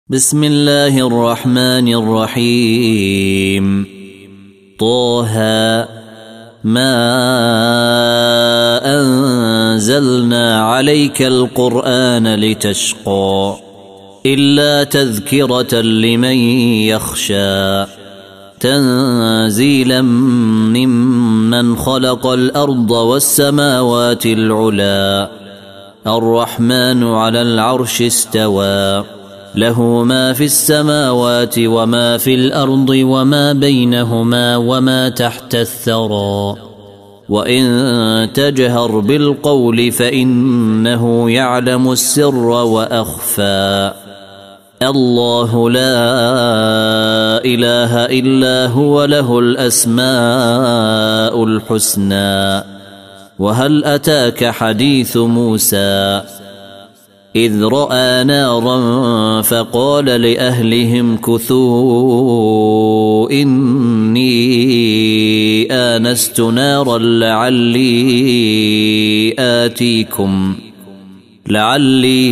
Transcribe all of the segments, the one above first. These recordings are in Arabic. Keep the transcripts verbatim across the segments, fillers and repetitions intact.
بسم الله الرحمن الرحيم. طه ما أنزلنا عليك القرآن لتشقى إلا تذكرة لمن يخشى تنزيلا ممن خلق الأرض والسماوات العلى الرحمن على العرش استوى له ما في السماوات وما في الأرض وما بينهما وما تحت الثرى وإن تجهر بالقول فإنه يعلم السر وأخفى الله لا إله إلا هو له الأسماء الحسنى. وهل أتاك حديث موسى إذ رأى نارا فقال لأهلهم كثوا إني آنست نارا لعلي آتيكم لعلي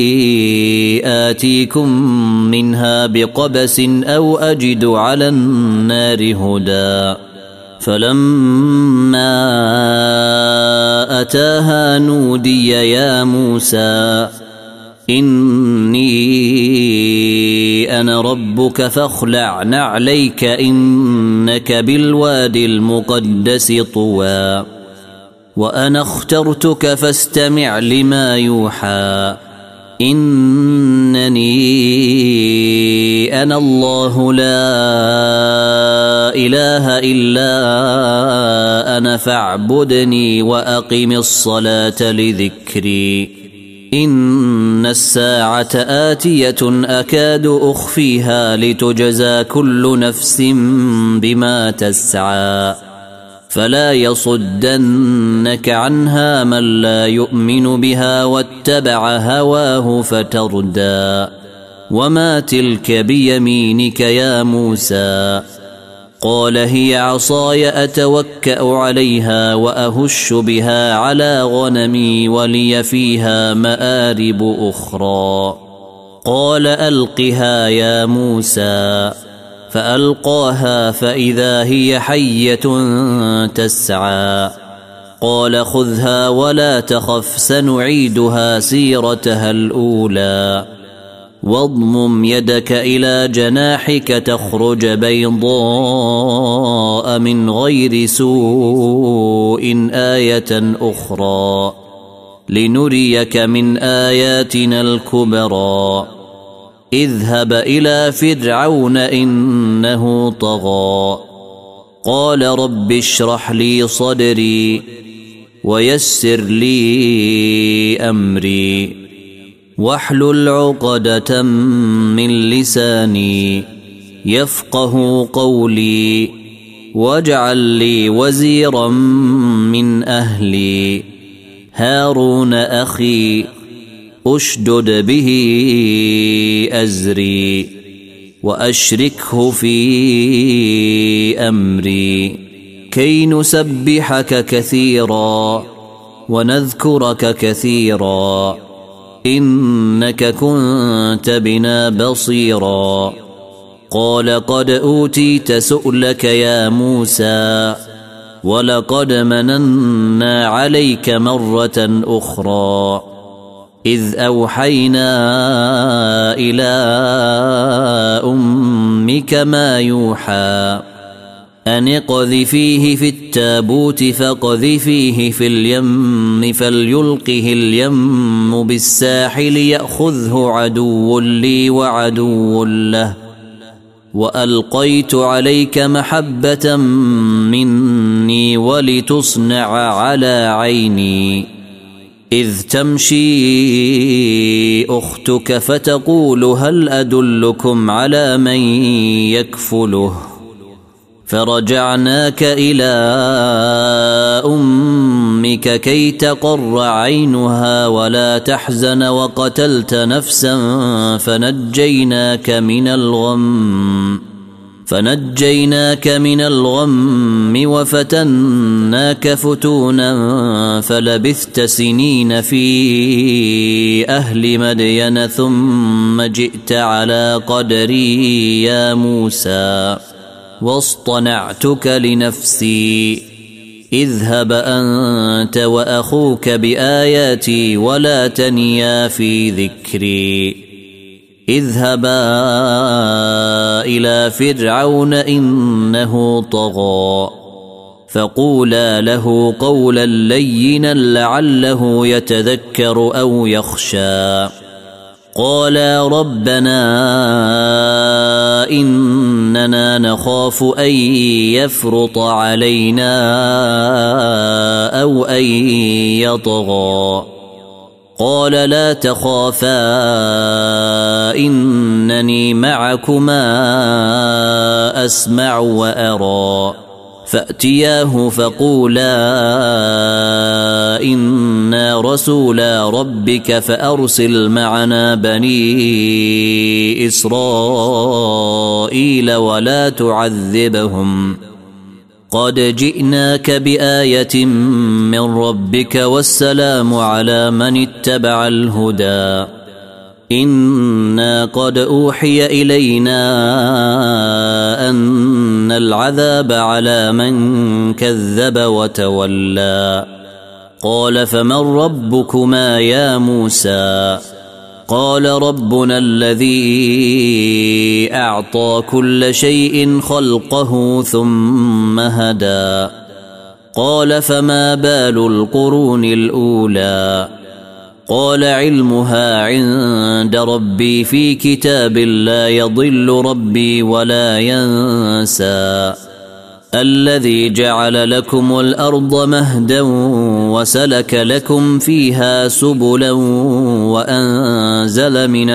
آتيكم منها بقبس أو أجد على النار هدى. فلما أتاها نودي يا موسى إني أنا ربك فاخلع نعليك إنك بالوادي المقدس طوى وأنا اخترتك فاستمع لما يوحى إنني أنا الله لا إله إلا أنا فاعبدني وأقم الصلاة لذكري إن الساعة آتية أكاد أخفيها لتجزى كل نفس بما تسعى فلا يصدنك عنها من لا يؤمن بها واتبع هواه فتردى. وما تلك بيمينك يا موسى قال هي عصاي أتوكأ عليها وأهش بها على غنمي ولي فيها مآرب أخرى. قال ألقها يا موسى فألقاها فإذا هي حية تسعى قال خذها ولا تخف سنعيدها سيرتها الأولى واضمم يدك إلى جناحك تخرج بيضاء من غير سوء آية أخرى لنريك من آياتنا الكبرى. اذهب إلى فرعون إنه طغى قال رب اشرح لي صدري ويسر لي أمري واحلل عقدة من لساني يفقه قولي واجعل لي وزيرا من أهلي هارون أخي أشدد به أزري وأشركه في أمري كي نسبحك كثيرا ونذكرك كثيرا إنك كنت بنا بصيرا. قال قد أوتيت سؤلك يا موسى ولقد مننا عليك مرة أخرى إذ أوحينا إلى أمك ما يوحى أن اقذفيه في التابوت فاقذفيه في اليم فليلقه اليم بالساحل يأخذه عدو لي وعدو له وألقيت عليك محبة مني ولتصنع على عيني إذ تمشي أختك فتقول هل أدلكم على من يكفله فرجعناك إلى أمك كي تقر عينها ولا تحزن وقتلت نفسا فنجيناك من الغم فنجيناك من الغم وفتناك فتونا فلبثت سنين في أهل مدين ثم جئت على قدري يا موسى واصطنعتك لنفسي اذهب أنت وأخوك بآياتي ولا تنيا في ذكري اذهبا إلى فرعون إنه طغى فقولا له قولا لينا لعله يتذكر أو يخشى قالا ربنا إننا نخاف أن يفرط علينا أو أن يطغى قال لا تخافا إنني معكما أسمع وأرى فأتياه فقولا إنا رسولا ربك فأرسل معنا بني إسرائيل ولا تعذبهم قد جئناك بآية من ربك والسلام على من اتبع الهدى إنا قد أوحي إلينا أن العذاب على من كذب وتولى قال فمن ربكما يا موسى قال ربنا الذي أعطى كل شيء خلقه ثم هدى قال فما بال القرون الأولى قال علمها عند ربي في كتاب لا يضل ربي ولا ينسى الذي جعل لكم الأرض مهدا وسلك لكم فيها سبلا وأنزل من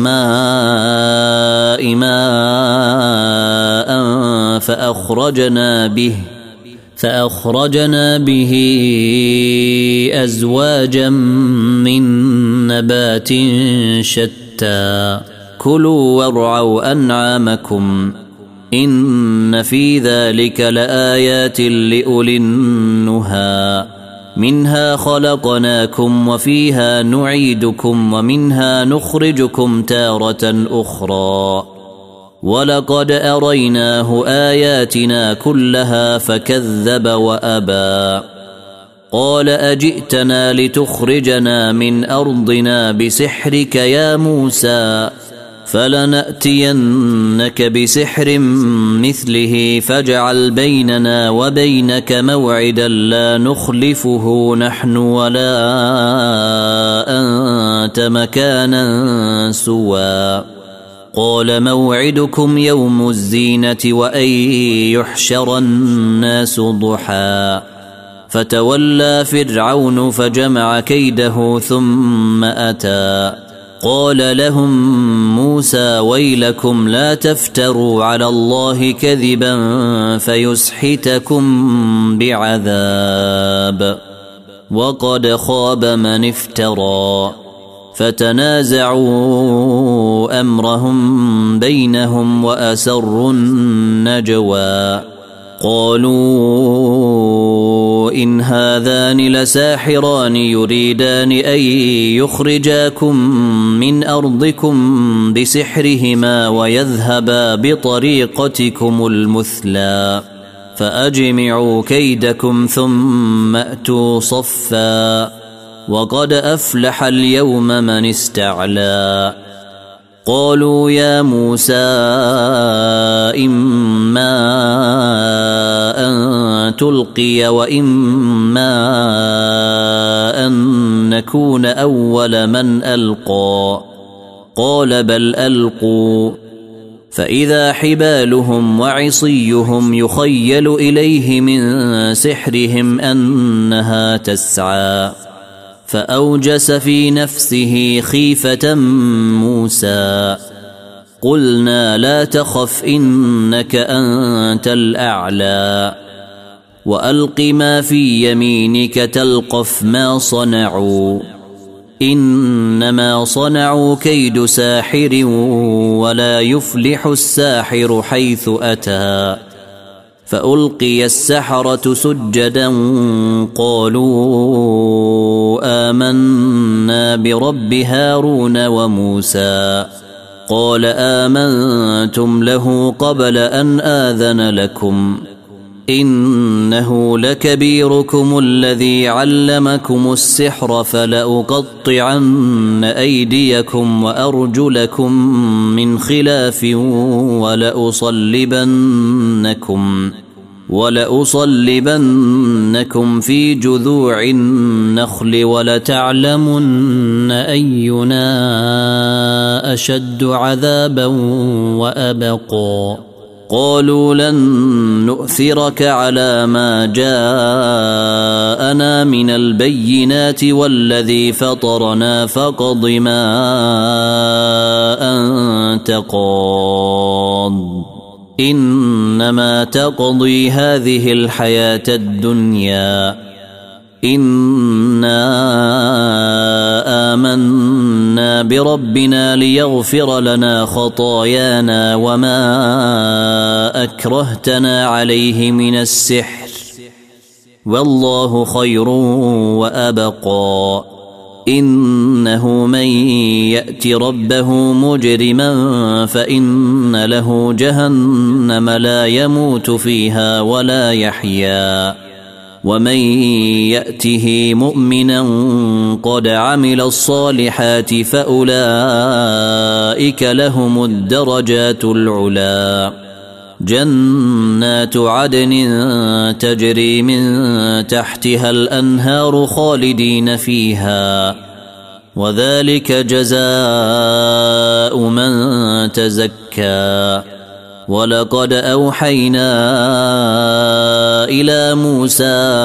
السماء ماء فأخرجنا به فأخرجنا به أزواجا من نبات شتى كلوا وارعوا أنعامكم إن في ذلك لآيات لأولي النهى منها خلقناكم وفيها نعيدكم ومنها نخرجكم تارة أخرى ولقد أريناه آياتنا كلها فكذب وأبى قال أجئتنا لتخرجنا من أرضنا بسحرك يا موسى فلنأتينك بسحر مثله فاجعل بيننا وبينك موعدا لا نخلفه نحن ولا أنت مكانا سوى قال موعدكم يوم الزينة وأن يحشر الناس ضحى فتولى فرعون فجمع كيده ثم أتى قال لهم موسى ويلكم لا تفتروا على الله كذبا فيسحتكم بعذاب وقد خاب من افترى فتنازعوا أمرهم بينهم وأسروا النجوى قالوا إن هذان لساحران يريدان أن يخرجاكم من أرضكم بسحرهما ويذهبا بطريقتكم المثلى فأجمعوا كيدكم ثم أتوا صفا وقد أفلح اليوم من استعلى قالوا يا موسى إما أن تلقي وإما أن نكون أول من ألقى قال بل ألقوا فإذا حبالهم وعصيهم يخيل إليه من سحرهم أنها تسعى فأوجس في نفسه خيفة موسى قلنا لا تخف إنك أنت الأعلى وألق ما في يمينك تلقف ما صنعوا إنما صنعوا كيد ساحر ولا يفلح الساحر حيث أتى. فألقي السحرة سجدا قالوا آمنا برب هارون وموسى. قال آمنتم له قبل أن آذن لكم إنه لكبيركم الذي علمكم السحر فلأقطعن أيديكم وأرجلكم من خلاف ولأصلبنكم ولأصلبنكم في جذوع النخل ولتعلمن أينا أشد عذابا وأبقى. قالوا لن نؤثرك على ما جاءنا من البينات والذي فطرنا فاقض ما أنت قاض إنما تقضي هذه الحياة الدنيا إنا آمنا بربنا ليغفر لنا خطايانا وما أكرهتنا عليه من السحر والله خير وأبقى. إنه من يأت ربه مجرما فإن له جهنم لا يموت فيها ولا يحيا ومن يأته مؤمنا قد عمل الصالحات فأولئك لهم الدرجات العلا. جنات عدن تجري من تحتها الأنهار خالدين فيها وذلك جزاء من تزكى. ولقد أوحينا إلى موسى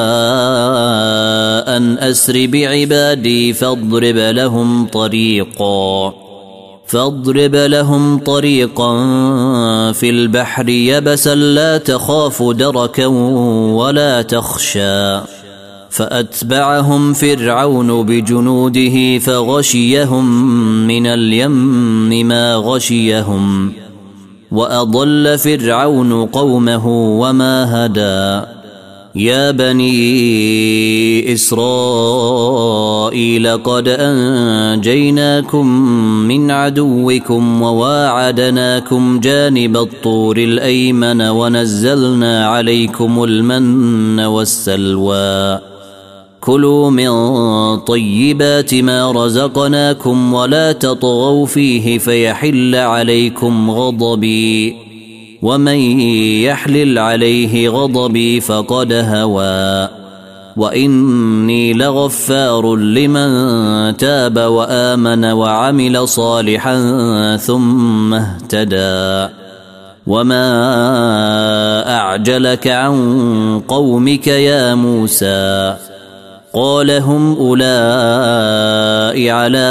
أن أسر بعبادي فاضرب لهم طريقا فاضرب لهم طريقا في البحر يبسا لا تخاف دركا ولا تخشى. فأتبعهم فرعون بجنوده فغشيهم من اليم ما غشيهم وأضل فرعون قومه وما هدى. يا بني إسرائيل قد أنجيناكم من عدوكم وواعدناكم جانب الطور الأيمن ونزلنا عليكم المن والسلوى. كلوا من طيبات ما رزقناكم ولا تطغوا فيه فيحل عليكم غضبي ومن يحلل عليه غضبي فقد هوى. وإني لغفار لمن تاب وآمن وعمل صالحا ثم اهتدى. وما أعجلك عن قومك يا موسى؟ قال هم أولئك على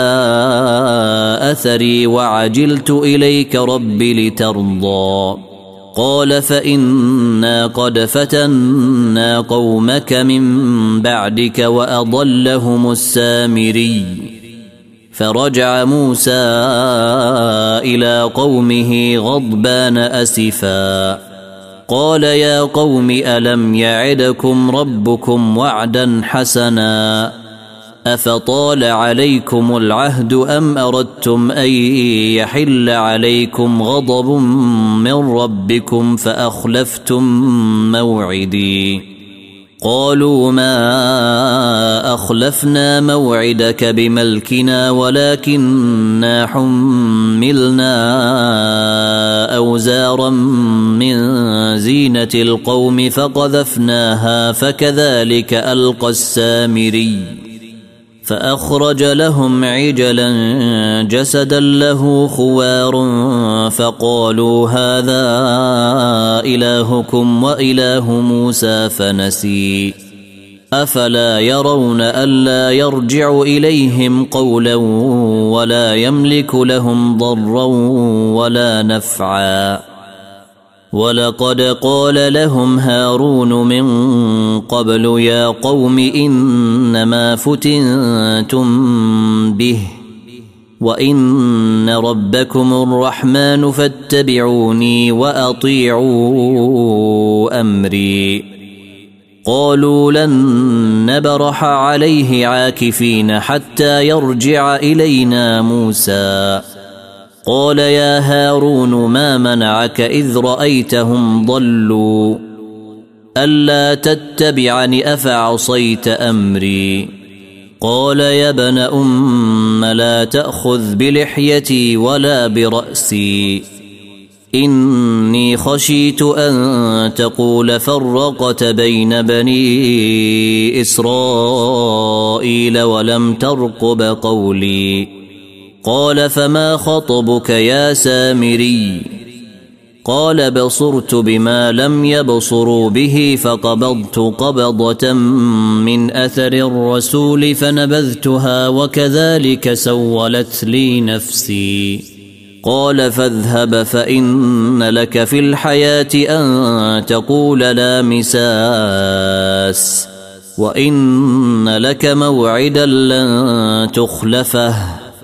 أثري وعجلت إليك رب لترضى. قال فإنا قد فتنا قومك من بعدك وأضلهم السامري. فرجع موسى إلى قومه غضبان أسفا قال يا قوم ألم يعدكم ربكم وعدا حسنا أفطال عليكم العهد أم أردتم أن يحل عليكم غضب من ربكم فأخلفتم موعدي. قالوا ما أخلفنا موعدك بملكنا ولكننا حملنا أوزارا من زينة القوم فقذفناها فكذلك ألقى السامري. فأخرج لهم عجلا جسدا له خوار فقالوا هذا إلهكم وإله موسى فنسي. أفلا يرون ألا يرجع إليهم قولا ولا يملك لهم ضرا ولا نفعا. ولقد قال لهم هارون من قبل يا قوم إنما فتنتم به وإن ربكم الرحمن فاتبعوني وأطيعوا أمري. قالوا لن نبرح عليه عاكفين حتى يرجع إلينا موسى. قال يا هارون ما منعك إذ رأيتهم ضلوا ألا تتبعني أفعصيت أمري. قال يا ابن أم لا تأخذ بلحيتي ولا برأسي إني خشيت أن تقول فرقت بين بني إسرائيل ولم ترقب قولي. قال فما خطبك يا سامري؟ قال بصرت بما لم يبصروا به فقبضت قبضة من أثر الرسول فنبذتها وكذلك سولت لي نفسي. قال فاذهب فإن لك في الحياة أن تقول لا مساس وإن لك موعدا لن تخلفه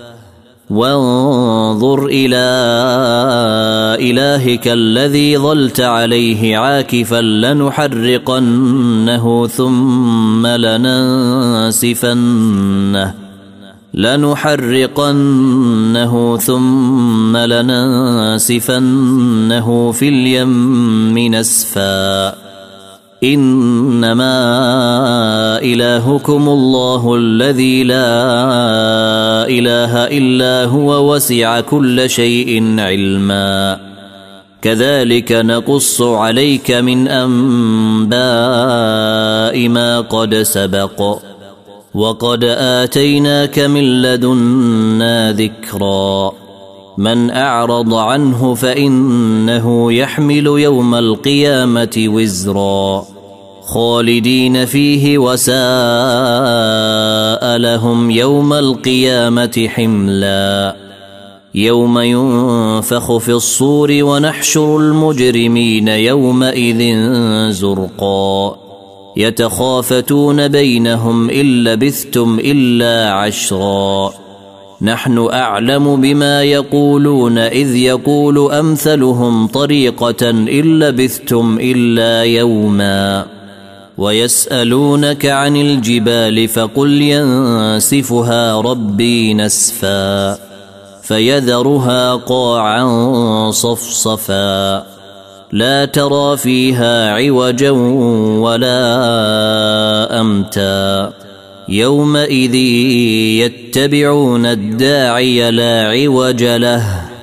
وانظر إلى إلهك الذي ظلت عليه عاكفا لنحرقنه ثم لننسفنه لنحرقنه ثم لننسفنه في اليم نسفا إنما إلهكم الله الذي لا إله إلا هو وسع كل شيء علما كذلك نقص عليك من أنباء ما قد سبق وقد آتيناك من لدنا ذكرا من أعرض عنه فإنه يحمل يوم القيامة وزرا خالدين فيه وساء لهم يوم القيامة حملا يوم ينفخ في الصور ونحشر المجرمين يومئذ زرقا يتخافتون بينهم إن لبثتم إلا عشرا نحن أعلم بما يقولون إذ يقول أمثلهم طريقة إن لبثتم إلا يوما ويسألونك عن الجبال فقل ينسفها ربي نسفا فيذرها قاعا صفصفا لا ترى فيها عوجا ولا أمتا يومئذ يتبعون الداعي لا عوج له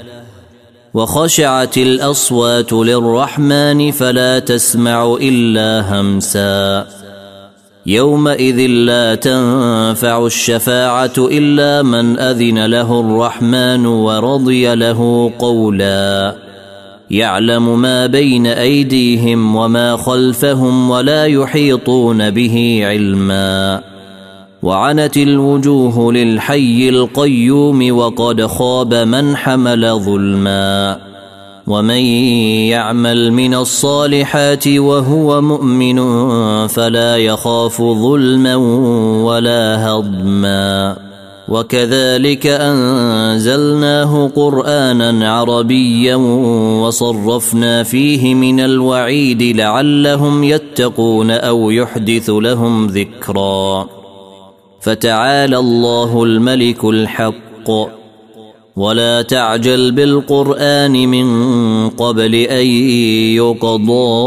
وخشعت الأصوات للرحمن فلا تسمع إلا همسا يومئذ لا تنفع الشفاعة إلا من أذن له الرحمن ورضي له قولا يعلم ما بين أيديهم وما خلفهم ولا يحيطون به علما وعنت الوجوه للحي القيوم وقد خاب من حمل ظلما ومن يعمل من الصالحات وهو مؤمن فلا يخاف ظلما ولا هضما وكذلك أنزلناه قرآنا عربيا وصرفنا فيه من الوعيد لعلهم يتقون أو يحدث لهم ذكرا فتعالى الله الملك الحق ولا تعجل بالقرآن من قبل أن يقضى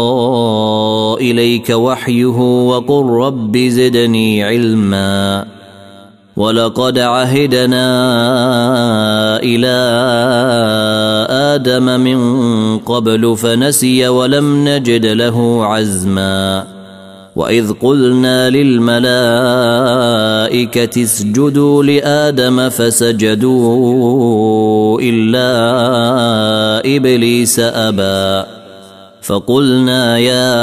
إليك وحيه وقل رب زدني علما ولقد عهدنا إلى آدم من قبل فنسي ولم نجد له عزما وإذ قلنا للملائكة اسجدوا لآدم فسجدوا إلا إبليس أبى فقلنا يا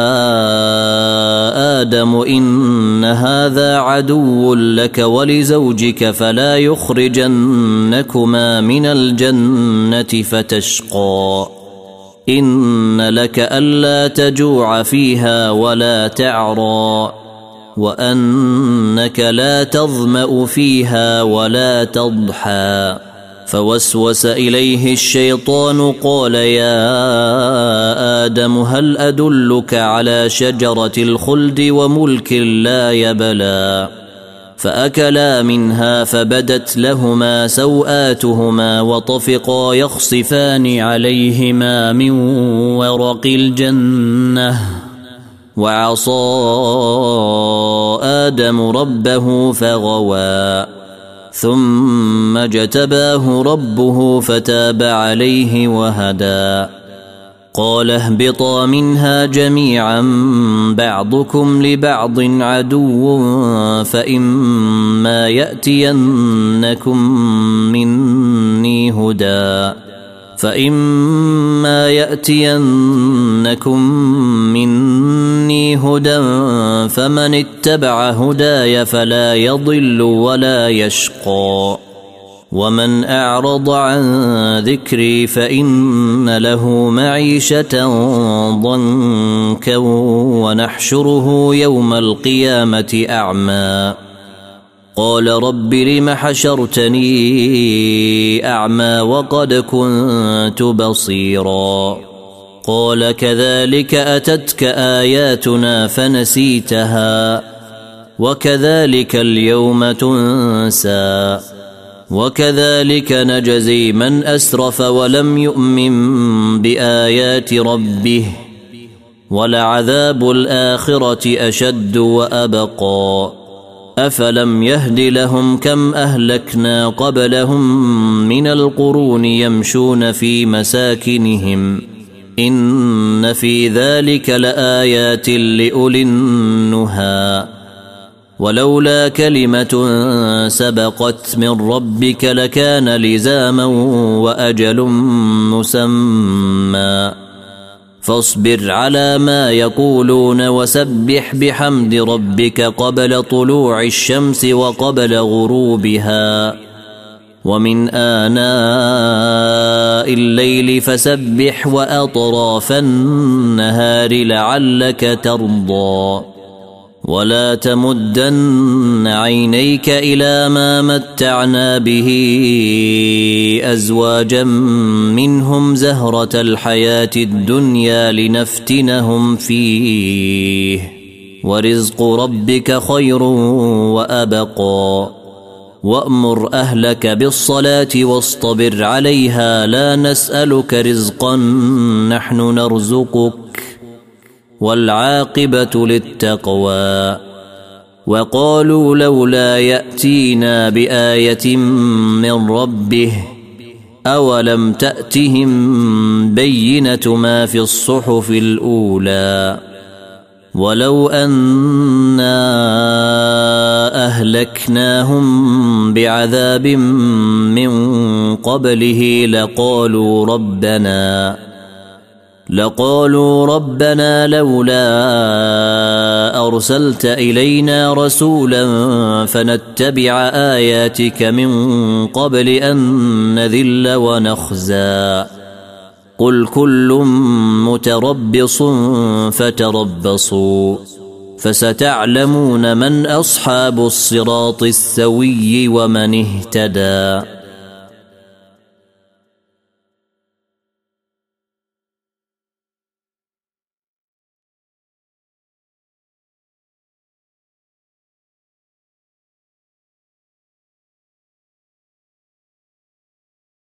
آدم إن هذا عدو لك ولزوجك فلا يخرجنكما من الجنة فتشقى إن لك ألا تجوع فيها ولا تعرى وأنك لا تظمأ فيها ولا تضحى. فوسوس إليه الشيطان قال يا آدم هل أدلك على شجرة الخلد وملك لا يبلى. فأكلا منها فبدت لهما سوآتهما وطفقا يخصفان عليهما من ورق الجنة وعصى آدم ربه فغوى ثم اجتباه ربه فتاب عليه وهدى. قال اهبطا منها جميعا بعضكم لبعض عدو فإما يأتينكم مني هدى فإما يأتينكم مني هدى فمن اتبع هداي فلا يضل ولا يشقى ومن أعرض عن ذكري فإن له معيشة ضنكا ونحشره يوم القيامة أعمى. قال رب لم حشرتني أعمى وقد كنت بصيرا. قال كذلك أتتك آياتنا فنسيتها وكذلك اليوم تنسى وكذلك نجزي من أسرف ولم يؤمن بآيات ربه ولعذاب الآخرة أشد وأبقى. أفلم يهد لهم كم أهلكنا قبلهم من القرون يمشون في مساكنهم إن في ذلك لآيات لأولي النهى. ولولا كلمة سبقت من ربك لكان لزاما وأجل مسمى. فاصبر على ما يقولون وسبح بحمد ربك قبل طلوع الشمس وقبل غروبها ومن آناء الليل فسبح وأطراف النهار لعلك ترضى. ولا تمدن عينيك إلى ما متعنا به أزواجا منهم زهرة الحياة الدنيا لنفتنهم فيه ورزق ربك خير وأبقى. وأمر أهلك بالصلاة واصطبر عليها لا نسألك رزقا نحن نرزقك والعاقبة للتقوى. وقالوا لولا يأتينا بآية من ربه أولم تأتهم بينة ما في الصحف الأولى. ولو أنا أهلكناهم بعذاب من قبله لقالوا ربنا لقالوا ربنا لولا أرسلت إلينا رسولا فنتبع آياتك من قبل أن نذل ونخزى. قل كل متربص فتربصوا فستعلمون من أصحاب الصراط السوي ومن اهتدى.